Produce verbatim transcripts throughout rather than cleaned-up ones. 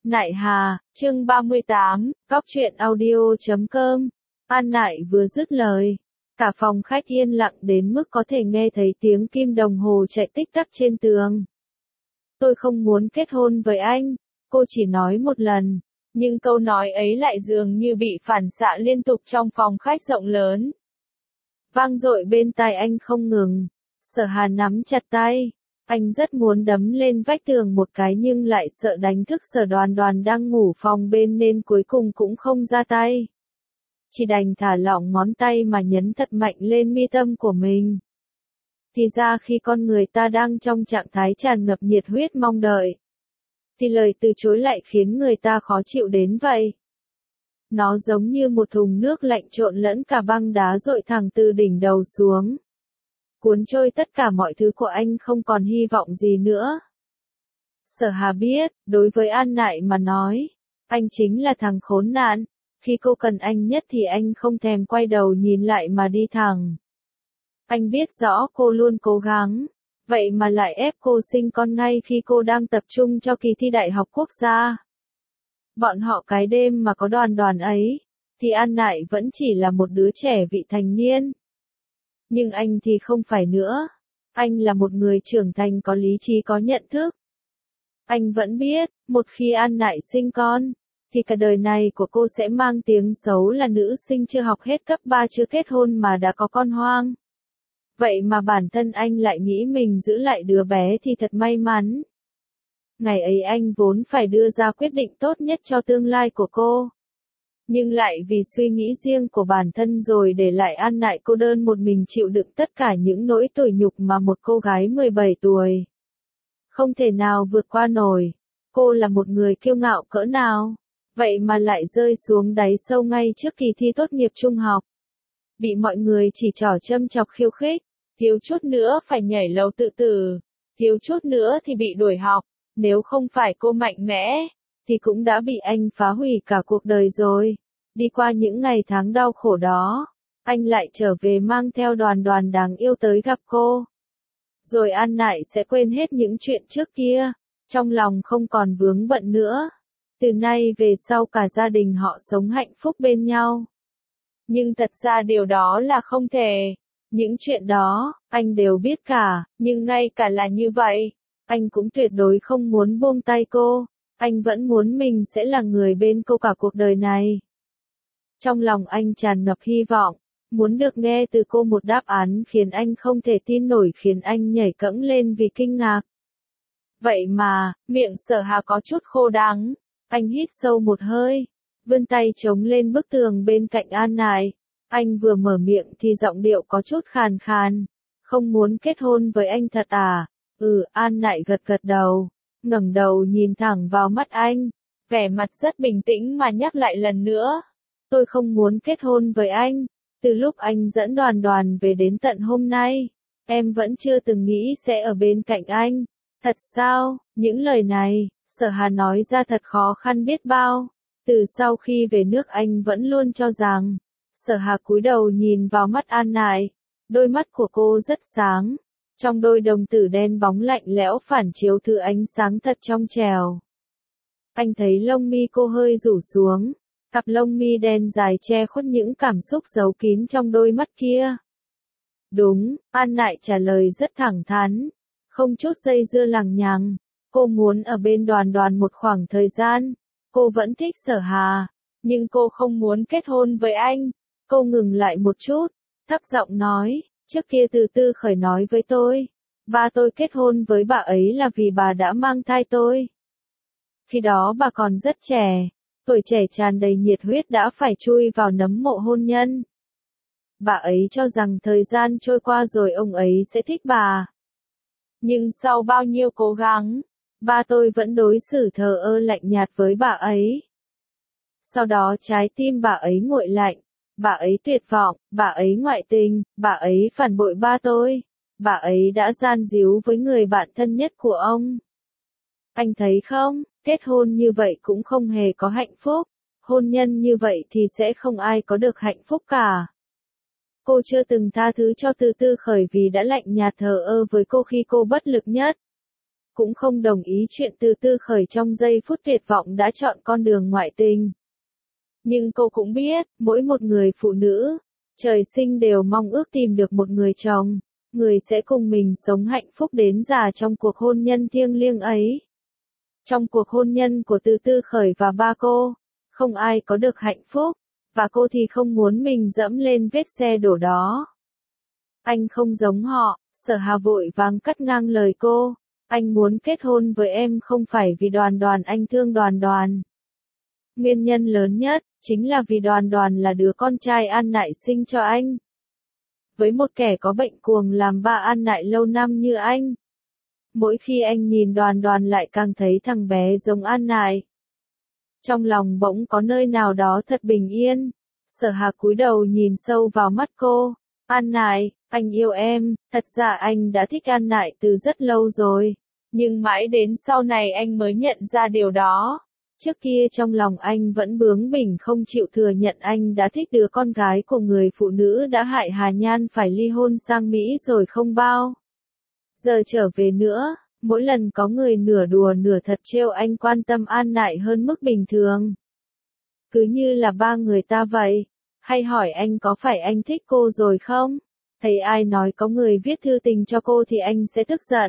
Nại Hà, chương ba mươi tám, góc truyện audio chấm com. An Nại vừa dứt lời, cả phòng khách yên lặng đến mức có thể nghe thấy tiếng kim đồng hồ chạy tích tắc trên tường. Tôi không muốn kết hôn với anh, cô chỉ nói một lần, nhưng câu nói ấy lại dường như bị phản xạ liên tục trong phòng khách rộng lớn. Vang dội bên tai anh không ngừng. Sở Hà nắm chặt tay. Anh rất muốn đấm lên vách tường một cái nhưng lại sợ đánh thức Sở Đoàn Đoàn đang ngủ phòng bên nên cuối cùng cũng không ra tay. Chỉ đành thả lỏng ngón tay mà nhấn thật mạnh lên mi tâm của mình. Thì ra khi con người ta đang trong trạng thái tràn ngập nhiệt huyết mong đợi, thì lời từ chối lại khiến người ta khó chịu đến vậy. Nó giống như một thùng nước lạnh trộn lẫn cả băng đá dội thẳng từ đỉnh đầu xuống, cuốn trôi tất cả mọi thứ của anh, không còn hy vọng gì nữa. Sở Hà biết, đối với An Nại mà nói, anh chính là thằng khốn nạn. Khi cô cần anh nhất thì anh không thèm quay đầu nhìn lại mà đi thẳng. Anh biết rõ cô luôn cố gắng, vậy mà lại ép cô sinh con ngay khi cô đang tập trung cho kỳ thi đại học quốc gia. Bọn họ cái đêm mà có Đoàn Đoàn ấy, thì An Nại vẫn chỉ là một đứa trẻ vị thành niên. Nhưng anh thì không phải nữa. Anh là một người trưởng thành có lý trí, có nhận thức. Anh vẫn biết, một khi An Nại sinh con, thì cả đời này của cô sẽ mang tiếng xấu là nữ sinh chưa học hết cấp ba, chưa kết hôn mà đã có con hoang. Vậy mà bản thân anh lại nghĩ mình giữ lại đứa bé thì thật may mắn. Ngày ấy anh vốn phải đưa ra quyết định tốt nhất cho tương lai của cô, nhưng lại vì suy nghĩ riêng của bản thân rồi để lại An Nại cô đơn một mình chịu đựng tất cả những nỗi tủi nhục mà một cô gái mười bảy tuổi không thể nào vượt qua nổi. Cô là một người kiêu ngạo cỡ nào, vậy mà lại rơi xuống đáy sâu ngay trước kỳ thi tốt nghiệp trung học. Bị mọi người chỉ trỏ châm chọc khiêu khích, thiếu chút nữa phải nhảy lầu tự tử, thiếu chút nữa thì bị đuổi học. Nếu không phải cô mạnh mẽ, thì cũng đã bị anh phá hủy cả cuộc đời rồi. Đi qua những ngày tháng đau khổ đó, anh lại trở về mang theo Đoàn Đoàn đáng yêu tới gặp cô. Rồi An Nại sẽ quên hết những chuyện trước kia, trong lòng không còn vướng bận nữa. Từ nay về sau cả gia đình họ sống hạnh phúc bên nhau. Nhưng thật ra điều đó là không thể. Những chuyện đó, anh đều biết cả, nhưng ngay cả là như vậy, anh cũng tuyệt đối không muốn buông tay cô. Anh vẫn muốn mình sẽ là người bên cô cả cuộc đời này. Trong lòng anh tràn ngập hy vọng, muốn được nghe từ cô một đáp án khiến anh không thể tin nổi, khiến anh nhảy cẫng lên vì kinh ngạc. Vậy mà, miệng Sở Hà có chút khô đắng. Anh hít sâu một hơi, vươn tay chống lên bức tường bên cạnh An Nại. Anh vừa mở miệng thì giọng điệu có chút khàn khàn. Không muốn kết hôn với anh thật à? Ừ, An Nại gật gật đầu, ngẩng đầu nhìn thẳng vào mắt anh, vẻ mặt rất bình tĩnh mà nhắc lại lần nữa. Tôi không muốn kết hôn với anh. Từ lúc anh dẫn Đoàn Đoàn về đến tận hôm nay, em vẫn chưa từng nghĩ sẽ ở bên cạnh anh. Thật sao? Những lời này, Sở Hà nói ra thật khó khăn biết bao. Từ sau khi về nước anh vẫn luôn cho rằng. Sở Hà cúi đầu nhìn vào mắt An Nại. Đôi mắt của cô rất sáng. Trong đôi đồng tử đen bóng lạnh lẽo phản chiếu thứ ánh sáng thật trong trẻo. Anh thấy lông mi cô hơi rủ xuống. Cặp lông mi đen dài che khuất những cảm xúc giấu kín trong đôi mắt kia. Đúng, An Nại trả lời rất thẳng thắn. Không chút dây dưa lằng nhằng. Cô muốn ở bên Đoàn Đoàn một khoảng thời gian. Cô vẫn thích Sở Hà, nhưng cô không muốn kết hôn với anh. Cô ngừng lại một chút, thấp giọng nói, trước kia Từ Tư Khởi nói với tôi, ba tôi kết hôn với bà ấy là vì bà đã mang thai tôi. Khi đó bà còn rất trẻ, tuổi trẻ tràn đầy nhiệt huyết đã phải chui vào nấm mộ hôn nhân. Bà ấy cho rằng thời gian trôi qua rồi ông ấy sẽ thích bà. Nhưng sau bao nhiêu cố gắng, ba tôi vẫn đối xử thờ ơ lạnh nhạt với bà ấy. Sau đó trái tim bà ấy nguội lạnh, bà ấy tuyệt vọng, bà ấy ngoại tình, bà ấy phản bội ba tôi, bà ấy đã gian díu với người bạn thân nhất của ông. Anh thấy không, kết hôn như vậy cũng không hề có hạnh phúc, hôn nhân như vậy thì sẽ không ai có được hạnh phúc cả. Cô chưa từng tha thứ cho Từ Tư Khởi vì đã lạnh nhạt thờ ơ với cô khi cô bất lực nhất. cũng không đồng ý chuyện Từ Tư Khởi trong giây phút tuyệt vọng đã chọn con đường ngoại tình. Nhưng cô cũng biết, mỗi một người phụ nữ, trời sinh đều mong ước tìm được một người chồng, người sẽ cùng mình sống hạnh phúc đến già trong cuộc hôn nhân thiêng liêng ấy. Trong cuộc hôn nhân của Từ Tư Khởi và ba cô, không ai có được hạnh phúc, và cô thì không muốn mình dẫm lên vết xe đổ đó. Anh không giống họ, Sở Hà vội vàng cắt ngang lời cô, anh muốn kết hôn với em không phải vì Đoàn Đoàn, anh thương Đoàn Đoàn. Nguyên nhân lớn nhất, chính là vì Đoàn Đoàn là đứa con trai An Nại sinh cho anh. Với một kẻ có bệnh cuồng làm ba An Nại lâu năm như anh, mỗi khi anh nhìn Đoàn Đoàn lại càng thấy thằng bé giống An Nại. Trong lòng bỗng có nơi nào đó thật bình yên. Sở Hà cúi đầu nhìn sâu vào mắt cô. An Nại, anh yêu em, thật ra anh đã thích An Nại từ rất lâu rồi. Nhưng mãi đến sau này anh mới nhận ra điều đó. Trước kia trong lòng anh vẫn bướng bỉnh không chịu thừa nhận anh đã thích đứa con gái của người phụ nữ đã hại Hà Nhan phải ly hôn sang Mỹ rồi không bao giờ trở về nữa. Mỗi lần có người nửa đùa nửa thật trêu anh quan tâm An Nại hơn mức bình thường. Cứ như là ba người ta vậy. Hay hỏi anh có phải anh thích cô rồi không? Thấy ai nói có người viết thư tình cho cô thì anh sẽ tức giận.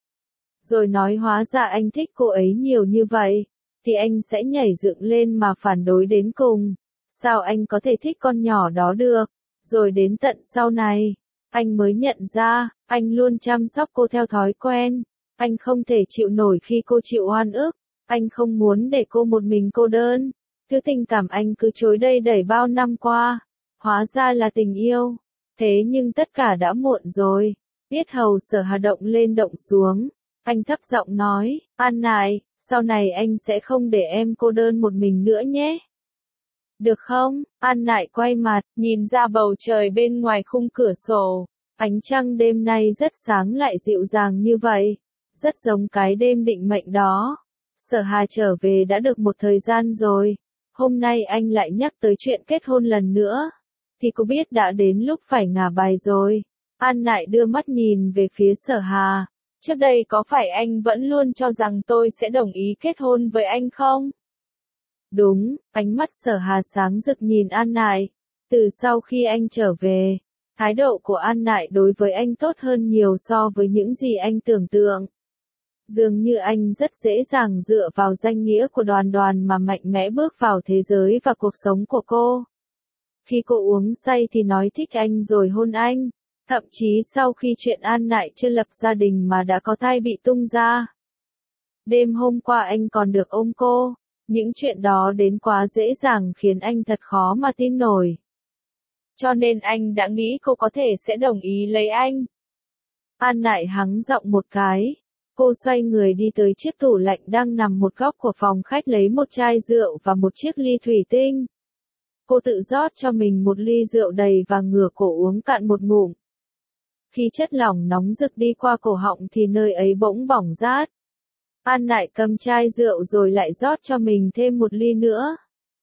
Rồi nói hóa ra anh thích cô ấy nhiều như vậy, thì anh sẽ nhảy dựng lên mà phản đối đến cùng. Sao anh có thể thích con nhỏ đó được? Rồi đến tận sau này, anh mới nhận ra, anh luôn chăm sóc cô theo thói quen. Anh không thể chịu nổi khi cô chịu oan ức. Anh không muốn để cô một mình cô đơn. Thứ tình cảm anh cứ chối đây đẩy bao năm qua, hóa ra là tình yêu. Thế nhưng tất cả đã muộn rồi. Yết hầu Sở Hà động lên động xuống. Anh thấp giọng nói, An Nại, sau này anh sẽ không để em cô đơn một mình nữa nhé. Được không? An Nại quay mặt, nhìn ra bầu trời bên ngoài khung cửa sổ. Ánh trăng đêm nay rất sáng lại dịu dàng như vậy. Rất giống cái đêm định mệnh đó. Sở Hà trở về đã được một thời gian rồi. Hôm nay anh lại nhắc tới chuyện kết hôn lần nữa. Thì cô biết đã đến lúc phải ngả bài rồi. An Nại đưa mắt nhìn về phía Sở Hà. Trước đây có phải anh vẫn luôn cho rằng tôi sẽ đồng ý kết hôn với anh không? Đúng, ánh mắt Sở Hà sáng rực nhìn An Nại. Từ sau khi anh trở về, thái độ của An Nại đối với anh tốt hơn nhiều so với những gì anh tưởng tượng. Dường như anh rất dễ dàng dựa vào danh nghĩa của Đoàn Đoàn mà mạnh mẽ bước vào thế giới và cuộc sống của cô. Khi cô uống say thì nói thích anh rồi hôn anh. Thậm chí sau khi chuyện An Nại chưa lập gia đình mà đã có thai bị tung ra. Đêm hôm qua anh còn được ôm cô. Những chuyện đó đến quá dễ dàng khiến anh thật khó mà tin nổi. Cho nên anh đã nghĩ cô có thể sẽ đồng ý lấy anh. An Nại hắng giọng một cái. Cô xoay người đi tới chiếc tủ lạnh đang nằm một góc của phòng khách lấy một chai rượu và một chiếc ly thủy tinh. Cô tự rót cho mình một ly rượu đầy và ngửa cổ uống cạn một ngụm. Khi chất lỏng nóng rực đi qua cổ họng thì nơi ấy bỗng bỏng rát. An Nại cầm chai rượu rồi lại rót cho mình thêm một ly nữa.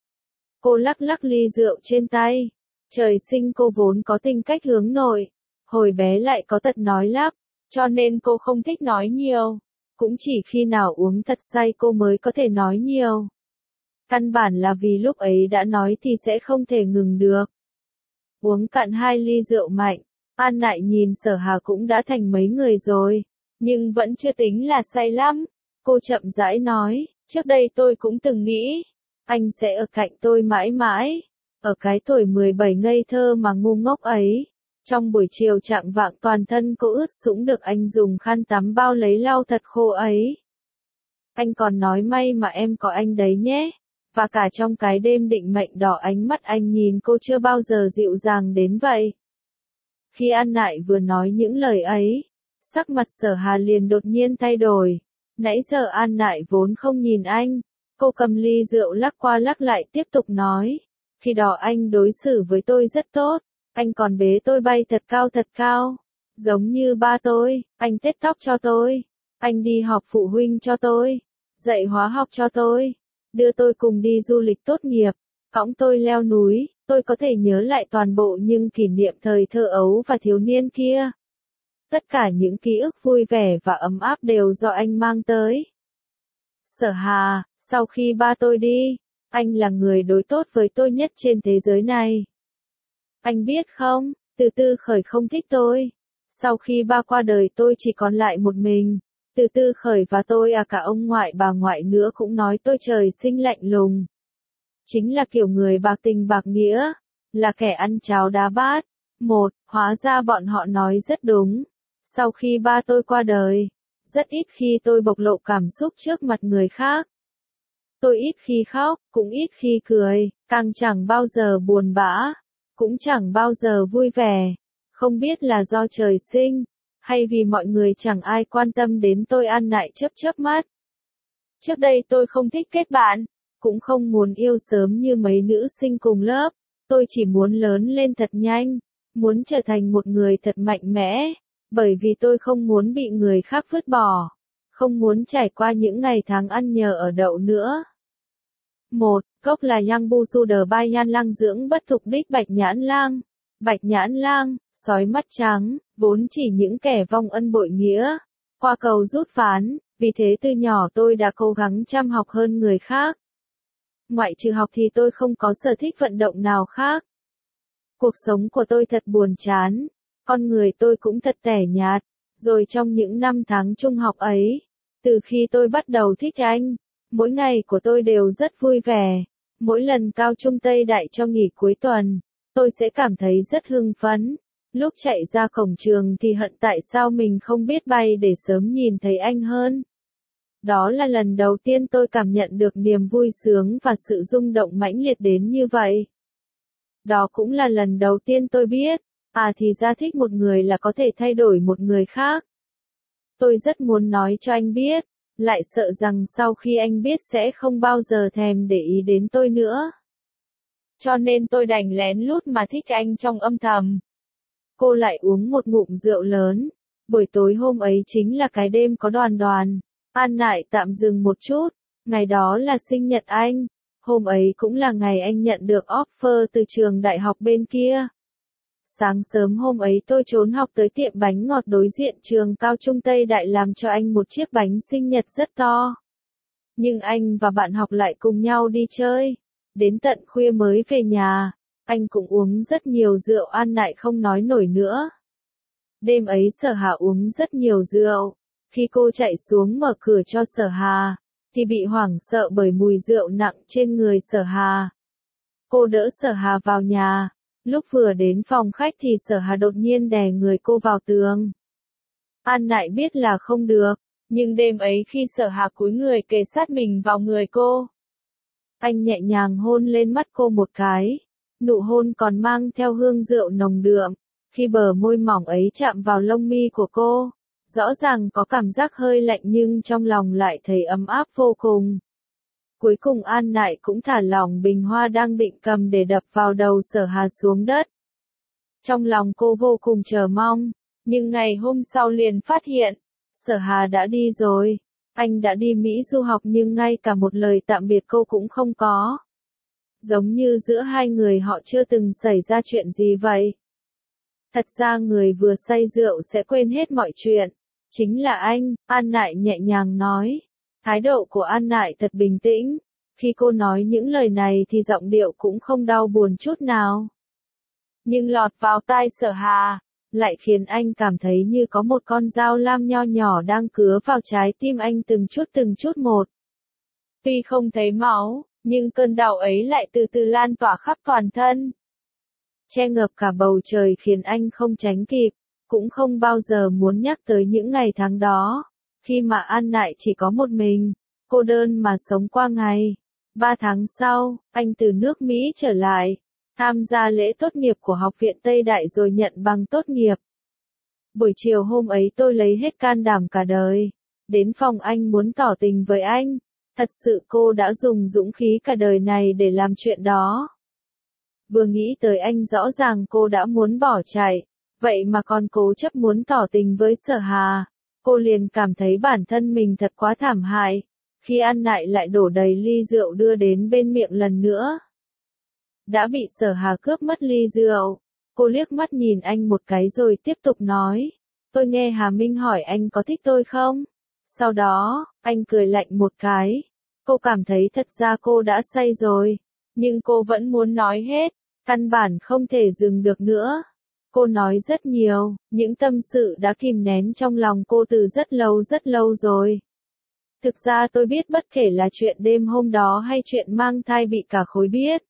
Cô lắc lắc ly rượu trên tay. Trời sinh cô vốn có tính cách hướng nội. Hồi bé lại có tật nói lắp. Cho nên cô không thích nói nhiều. Cũng chỉ khi nào uống thật say cô mới có thể nói nhiều. Căn bản là vì lúc ấy đã nói thì sẽ không thể ngừng được. Uống cạn hai ly rượu mạnh. An Nại nhìn Sở Hà cũng đã thành mấy người rồi. Nhưng vẫn chưa tính là say lắm. Cô chậm rãi nói, trước đây tôi cũng từng nghĩ. Anh sẽ ở cạnh tôi mãi mãi. Ở cái tuổi mười bảy ngây thơ mà ngu ngốc ấy. Trong buổi chiều trạng vạng toàn thân cô ướt sũng được anh dùng khăn tắm bao lấy lau thật khô ấy. Anh còn nói may mà em có anh đấy nhé. Và cả trong cái đêm định mệnh đỏ ánh mắt anh nhìn cô chưa bao giờ dịu dàng đến vậy. Khi An Nại vừa nói những lời ấy, sắc mặt Sở Hà liền đột nhiên thay đổi. Nãy giờ An Nại vốn không nhìn anh. Cô cầm ly rượu lắc qua lắc lại tiếp tục nói. Khi đó anh đối xử với tôi rất tốt. Anh còn bế tôi bay thật cao thật cao. Giống như ba tôi, anh tết tóc cho tôi. Anh đi họp phụ huynh cho tôi. Dạy hóa học cho tôi. Đưa tôi cùng đi du lịch tốt nghiệp. Cõng tôi leo núi. Tôi có thể nhớ lại toàn bộ những kỷ niệm thời thơ ấu và thiếu niên kia. Tất cả những ký ức vui vẻ và ấm áp đều do anh mang tới. Sở Hà, sau khi ba tôi đi, anh là người đối tốt với tôi nhất trên thế giới này. Anh biết không, Từ Tư Khởi không thích tôi. Sau khi ba qua đời tôi chỉ còn lại một mình. Từ Tư Khởi và tôi à cả ông ngoại bà ngoại nữa cũng nói tôi trời sinh lạnh lùng. Chính là kiểu người bạc tình bạc nghĩa, là kẻ ăn cháo đá bát. Một, hóa ra bọn họ nói rất đúng. Sau khi ba tôi qua đời, rất ít khi tôi bộc lộ cảm xúc trước mặt người khác. Tôi ít khi khóc, cũng ít khi cười, càng chẳng bao giờ buồn bã, cũng chẳng bao giờ vui vẻ. Không biết là do trời sinh, hay vì mọi người chẳng ai quan tâm đến tôi. An Nại chớp chớp mắt. Trước đây tôi không thích kết bạn, cũng không muốn yêu sớm như mấy nữ sinh cùng lớp. Tôi chỉ muốn lớn lên thật nhanh, muốn trở thành một người thật mạnh mẽ, bởi vì tôi không muốn bị người khác vứt bỏ, không muốn trải qua những ngày tháng ăn nhờ ở đậu nữa. Một, Cốc là Yang Bu Su Đờ Bai Yan Lang dưỡng bất thục đích Bạch Nhãn Lang. Bạch Nhãn Lang, sói mắt trắng, vốn chỉ những kẻ vong ân bội nghĩa, qua cầu rút ván, vì thế từ nhỏ tôi đã cố gắng chăm học hơn người khác. Ngoại trừ học thì tôi không có sở thích vận động nào khác. Cuộc sống của tôi thật buồn chán, con người tôi cũng thật tẻ nhạt, rồi trong những năm tháng trung học ấy, từ khi tôi bắt đầu thích anh, mỗi ngày của tôi đều rất vui vẻ. Mỗi lần cao trung Tây Đại cho nghỉ cuối tuần, tôi sẽ cảm thấy rất hưng phấn. Lúc chạy ra cổng trường thì hận tại sao mình không biết bay để sớm nhìn thấy anh hơn. Đó là lần đầu tiên tôi cảm nhận được niềm vui sướng và sự rung động mãnh liệt đến như vậy. Đó cũng là lần đầu tiên tôi biết, à thì ra thích một người là có thể thay đổi một người khác. Tôi rất muốn nói cho anh biết, lại sợ rằng sau khi anh biết sẽ không bao giờ thèm để ý đến tôi nữa. Cho nên tôi đành lén lút mà thích anh trong âm thầm. Cô lại uống một ngụm rượu lớn. Buổi tối hôm ấy chính là cái đêm có Đoàn Đoàn. An Nại tạm dừng một chút. Ngày đó là sinh nhật anh. Hôm ấy cũng là ngày anh nhận được offer từ trường đại học bên kia. Sáng sớm hôm ấy tôi trốn học tới tiệm bánh ngọt đối diện trường cao trung Tây Đại làm cho anh một chiếc bánh sinh nhật rất to. Nhưng anh và bạn học lại cùng nhau đi chơi. Đến tận khuya mới về nhà. Anh cũng uống rất nhiều rượu. An Nại không nói nổi nữa. Đêm ấy Sở Hà uống rất nhiều rượu. Khi cô chạy xuống mở cửa cho Sở Hà, thì bị hoảng sợ bởi mùi rượu nặng trên người Sở Hà. Cô đỡ Sở Hà vào nhà. Lúc vừa đến phòng khách thì Sở Hà đột nhiên đè người cô vào tường. An Nại biết là không được, nhưng đêm ấy khi Sở Hà cúi người kề sát mình vào người cô, anh nhẹ nhàng hôn lên mắt cô một cái. Nụ hôn còn mang theo hương rượu nồng đượm. Khi bờ môi mỏng ấy chạm vào lông mi của cô, rõ ràng có cảm giác hơi lạnh nhưng trong lòng lại thấy ấm áp vô cùng. Cuối cùng An Nại cũng thả lỏng bình hoa đang định cầm để đập vào đầu Sở Hà xuống đất. Trong lòng cô vô cùng chờ mong, nhưng ngày hôm sau liền phát hiện, Sở Hà đã đi rồi. Anh đã đi Mỹ du học nhưng ngay cả một lời tạm biệt cô cũng không có. Giống như giữa hai người họ chưa từng xảy ra chuyện gì vậy. Thật ra người vừa say rượu sẽ quên hết mọi chuyện. Chính là anh, An Nại nhẹ nhàng nói. Thái độ của An Nại thật bình tĩnh. Khi cô nói những lời này thì giọng điệu cũng không đau buồn chút nào. Nhưng lọt vào tai Sở Hà, lại khiến anh cảm thấy như có một con dao lam nho nhỏ đang cứa vào trái tim anh từng chút từng chút một. Tuy không thấy máu, nhưng cơn đau ấy lại từ từ lan tỏa khắp toàn thân. Che ngập cả bầu trời khiến anh không tránh kịp, cũng không bao giờ muốn nhắc tới những ngày tháng đó. Khi mà An Nại chỉ có một mình, cô đơn mà sống qua ngày. Ba tháng sau, anh từ nước Mỹ trở lại, tham gia lễ tốt nghiệp của Học viện Tây Đại rồi nhận bằng tốt nghiệp. Buổi chiều hôm ấy tôi lấy hết can đảm cả đời. Đến phòng anh muốn tỏ tình với anh. Thật sự cô đã dùng dũng khí cả đời này để làm chuyện đó. Vừa nghĩ tới anh rõ ràng cô đã muốn bỏ chạy, vậy mà còn cố chấp muốn tỏ tình với Sở Hà. Cô liền cảm thấy bản thân mình thật quá thảm hại. Khi An Nại lại đổ đầy ly rượu đưa đến bên miệng lần nữa. Đã bị Sở Hà cướp mất ly rượu. Cô liếc mắt nhìn anh một cái rồi tiếp tục nói. Tôi nghe Hà Minh hỏi anh có thích tôi không? Sau đó, anh cười lạnh một cái. Cô cảm thấy thật ra cô đã say rồi, nhưng cô vẫn muốn nói hết, căn bản không thể dừng được nữa. Cô nói rất nhiều, những tâm sự đã kìm nén trong lòng cô từ rất lâu rất lâu rồi. Thực ra tôi biết bất kể là chuyện đêm hôm đó hay chuyện mang thai bị cả khối biết.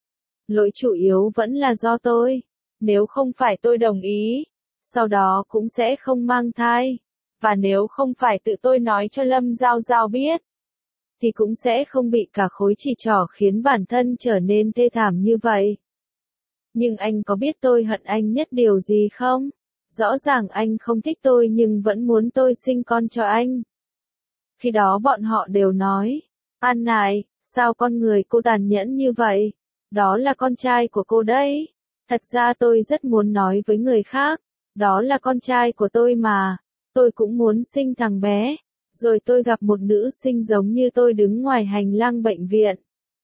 Lỗi chủ yếu vẫn là do tôi. Nếu không phải tôi đồng ý, sau đó cũng sẽ không mang thai. Và nếu không phải tự tôi nói cho Lâm Giao Giao biết, thì cũng sẽ không bị cả khối chỉ trỏ khiến bản thân trở nên thê thảm như vậy. Nhưng anh có biết tôi hận anh nhất điều gì không? Rõ ràng anh không thích tôi nhưng vẫn muốn tôi sinh con cho anh. Khi đó bọn họ đều nói, An này, sao con người cô tàn nhẫn như vậy? Đó là con trai của cô đấy. Thật ra tôi rất muốn nói với người khác, đó là con trai của tôi mà. Tôi cũng muốn sinh thằng bé. Rồi tôi gặp một nữ sinh giống như tôi đứng ngoài hành lang bệnh viện.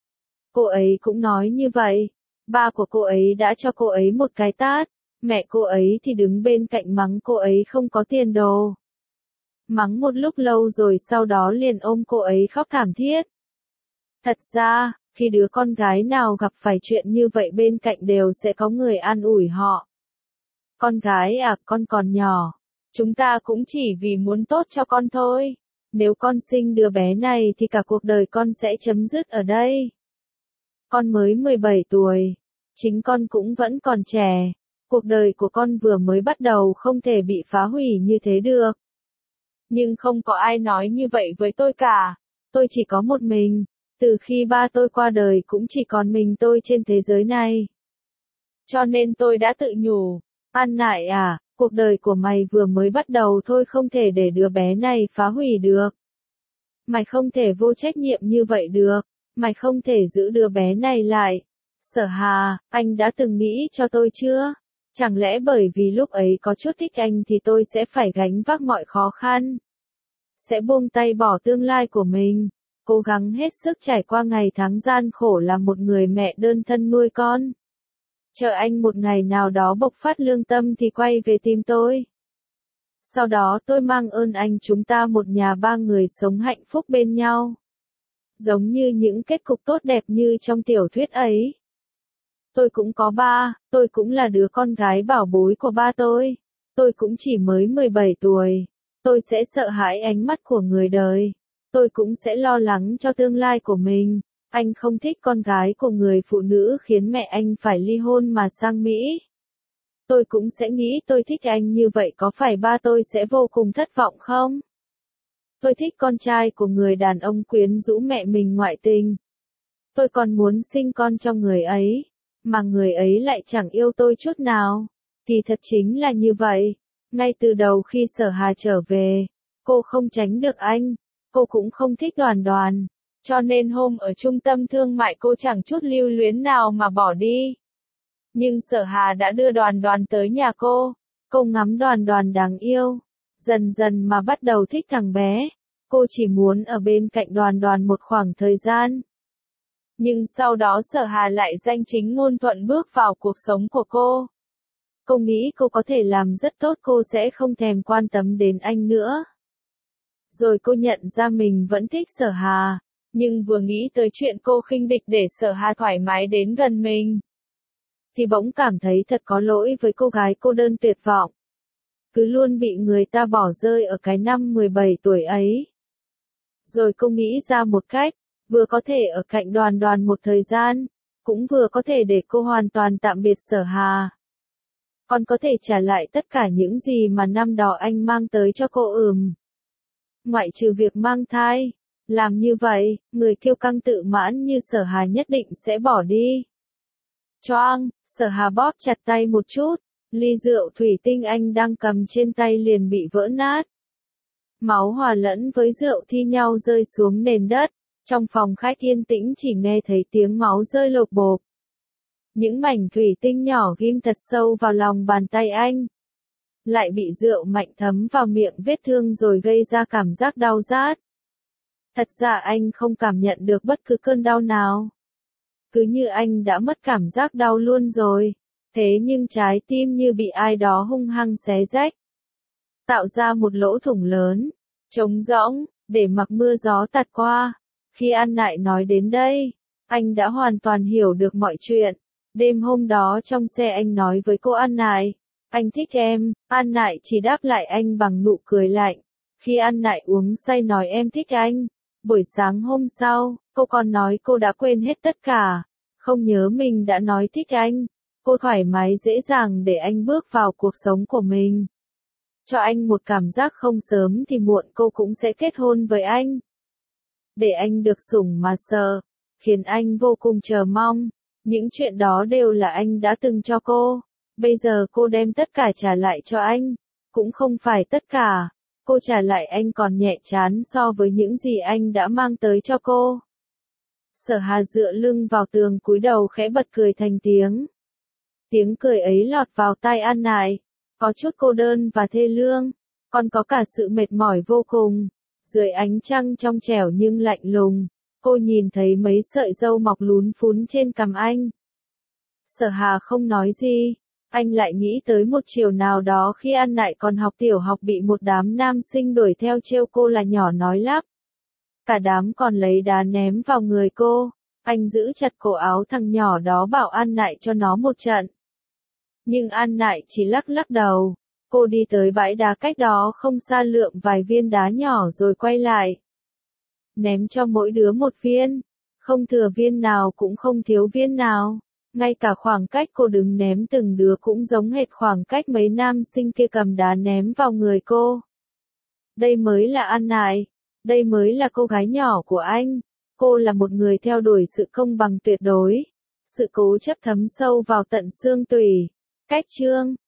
Cô ấy cũng nói như vậy. Ba của cô ấy đã cho cô ấy một cái tát. Mẹ cô ấy thì đứng bên cạnh mắng cô ấy không có tiền đồ. Mắng một lúc lâu rồi sau đó liền ôm cô ấy khóc thảm thiết. Thật ra, khi đứa con gái nào gặp phải chuyện như vậy bên cạnh đều sẽ có người an ủi họ. Con gái à, con còn nhỏ. Chúng ta cũng chỉ vì muốn tốt cho con thôi. Nếu con sinh đứa bé này thì cả cuộc đời con sẽ chấm dứt ở đây. Con mới mười bảy tuổi. Chính con cũng vẫn còn trẻ. Cuộc đời của con vừa mới bắt đầu không thể bị phá hủy như thế được. Nhưng không có ai nói như vậy với tôi cả. Tôi chỉ có một mình. Từ khi ba tôi qua đời cũng chỉ còn mình tôi trên thế giới này. Cho nên tôi đã tự nhủ. An Nại à, cuộc đời của mày vừa mới bắt đầu thôi, không thể để đứa bé này phá hủy được. Mày không thể vô trách nhiệm như vậy được. Mày không thể giữ đứa bé này lại. Sở Hà, anh đã từng nghĩ cho tôi chưa? Chẳng lẽ bởi vì lúc ấy có chút thích anh thì tôi sẽ phải gánh vác mọi khó khăn? Sẽ buông tay bỏ tương lai của mình, cố gắng hết sức trải qua ngày tháng gian khổ là một người mẹ đơn thân nuôi con. Chờ anh một ngày nào đó bộc phát lương tâm thì quay về tìm tôi. Sau đó tôi mang ơn anh, chúng ta một nhà ba người sống hạnh phúc bên nhau. Giống như những kết cục tốt đẹp như trong tiểu thuyết ấy. Tôi cũng có ba, tôi cũng là đứa con gái bảo bối của ba tôi. Tôi cũng chỉ mới mười bảy tuổi. Tôi sẽ sợ hãi ánh mắt của người đời. Tôi cũng sẽ lo lắng cho tương lai của mình. Anh không thích con gái của người phụ nữ khiến mẹ anh phải ly hôn mà sang Mỹ. Tôi cũng sẽ nghĩ tôi thích anh như vậy, có phải ba tôi sẽ vô cùng thất vọng không? Tôi thích con trai của người đàn ông quyến rũ mẹ mình ngoại tình. Tôi còn muốn sinh con cho người ấy, mà người ấy lại chẳng yêu tôi chút nào. Thì thật chính là như vậy. Ngay từ đầu khi Sở Hà trở về, cô không tránh được anh. Cô cũng không thích Đoàn Đoàn. Cho nên hôm ở trung tâm thương mại cô chẳng chút lưu luyến nào mà bỏ đi. Nhưng Sở Hà đã đưa Đoàn Đoàn tới nhà cô. Cô ngắm Đoàn Đoàn đáng yêu. Dần dần mà bắt đầu thích thằng bé. Cô chỉ muốn ở bên cạnh Đoàn Đoàn một khoảng thời gian. Nhưng sau đó Sở Hà lại danh chính ngôn thuận bước vào cuộc sống của cô. Cô nghĩ cô có thể làm rất tốt, cô sẽ không thèm quan tâm đến anh nữa. Rồi cô nhận ra mình vẫn thích Sở Hà. Nhưng vừa nghĩ tới chuyện cô khinh địch để Sở Hà thoải mái đến gần mình, thì bỗng cảm thấy thật có lỗi với cô gái cô đơn tuyệt vọng. Cứ luôn bị người ta bỏ rơi ở cái năm mười bảy tuổi ấy. Rồi cô nghĩ ra một cách, vừa có thể ở cạnh Đoàn Đoàn một thời gian, cũng vừa có thể để cô hoàn toàn tạm biệt Sở Hà. Còn có thể trả lại tất cả những gì mà năm đó anh mang tới cho cô ừm. Ngoại trừ việc mang thai. Làm như vậy, người kiêu căng tự mãn như Sở Hà nhất định sẽ bỏ đi. Choang, Sở Hà bóp chặt tay một chút, ly rượu thủy tinh anh đang cầm trên tay liền bị vỡ nát. Máu hòa lẫn với rượu thi nhau rơi xuống nền đất, trong phòng khách yên tĩnh chỉ nghe thấy tiếng máu rơi lộp bộp. Những mảnh thủy tinh nhỏ ghim thật sâu vào lòng bàn tay anh. Lại bị rượu mạnh thấm vào miệng vết thương rồi gây ra cảm giác đau rát. Thật ra anh không cảm nhận được bất cứ cơn đau nào. Cứ như anh đã mất cảm giác đau luôn rồi. Thế nhưng trái tim như bị ai đó hung hăng xé rách. tạo ra một lỗ thủng lớn, trống rỗng, để mặc mưa gió tạt qua. Khi An Nại nói đến đây, anh đã hoàn toàn hiểu được mọi chuyện. Đêm hôm đó trong xe anh nói với cô An Nại, anh thích em. An Nại chỉ đáp lại anh bằng nụ cười lạnh. Khi An Nại uống say nói em thích anh, buổi sáng hôm sau, cô còn nói cô đã quên hết tất cả, không nhớ mình đã nói thích anh. Cô thoải mái dễ dàng để anh bước vào cuộc sống của mình. Cho anh một cảm giác không sớm thì muộn cô cũng sẽ kết hôn với anh. Để anh được sủng mà sợ, khiến anh vô cùng chờ mong. Những chuyện đó đều là anh đã từng cho cô. Bây giờ cô đem tất cả trả lại cho anh. Cũng không phải tất cả. Cô trả lại anh còn nhẹ chán so với những gì anh đã mang tới cho cô. Sở Hà dựa lưng vào tường cúi đầu khẽ bật cười thành tiếng. Tiếng cười ấy lọt vào tai An Nại. Có chút cô đơn và thê lương. Còn có cả sự mệt mỏi vô cùng. Dưới ánh trăng trong trẻo nhưng lạnh lùng, cô nhìn thấy mấy sợi râu mọc lún phún trên cằm anh. Sở Hà không nói gì, anh lại nghĩ tới một chiều nào đó khi An Nại còn học tiểu học bị một đám nam sinh đuổi theo trêu cô là nhỏ nói lắp. Cả đám còn lấy đá ném vào người cô, anh giữ chặt cổ áo thằng nhỏ đó bảo An Nại cho nó một trận. Nhưng An Nại chỉ lắc lắc đầu. Cô đi tới bãi đá cách đó không xa lượm vài viên đá nhỏ rồi quay lại. Ném cho mỗi đứa một viên. Không thừa viên nào cũng không thiếu viên nào. Ngay cả khoảng cách cô đứng ném từng đứa cũng giống hệt khoảng cách mấy nam sinh kia cầm đá ném vào người cô. Đây mới là An Nại. Đây mới là cô gái nhỏ của anh. Cô là một người theo đuổi sự công bằng tuyệt đối. Sự cố chấp thấm sâu vào tận xương tủy. Cách chương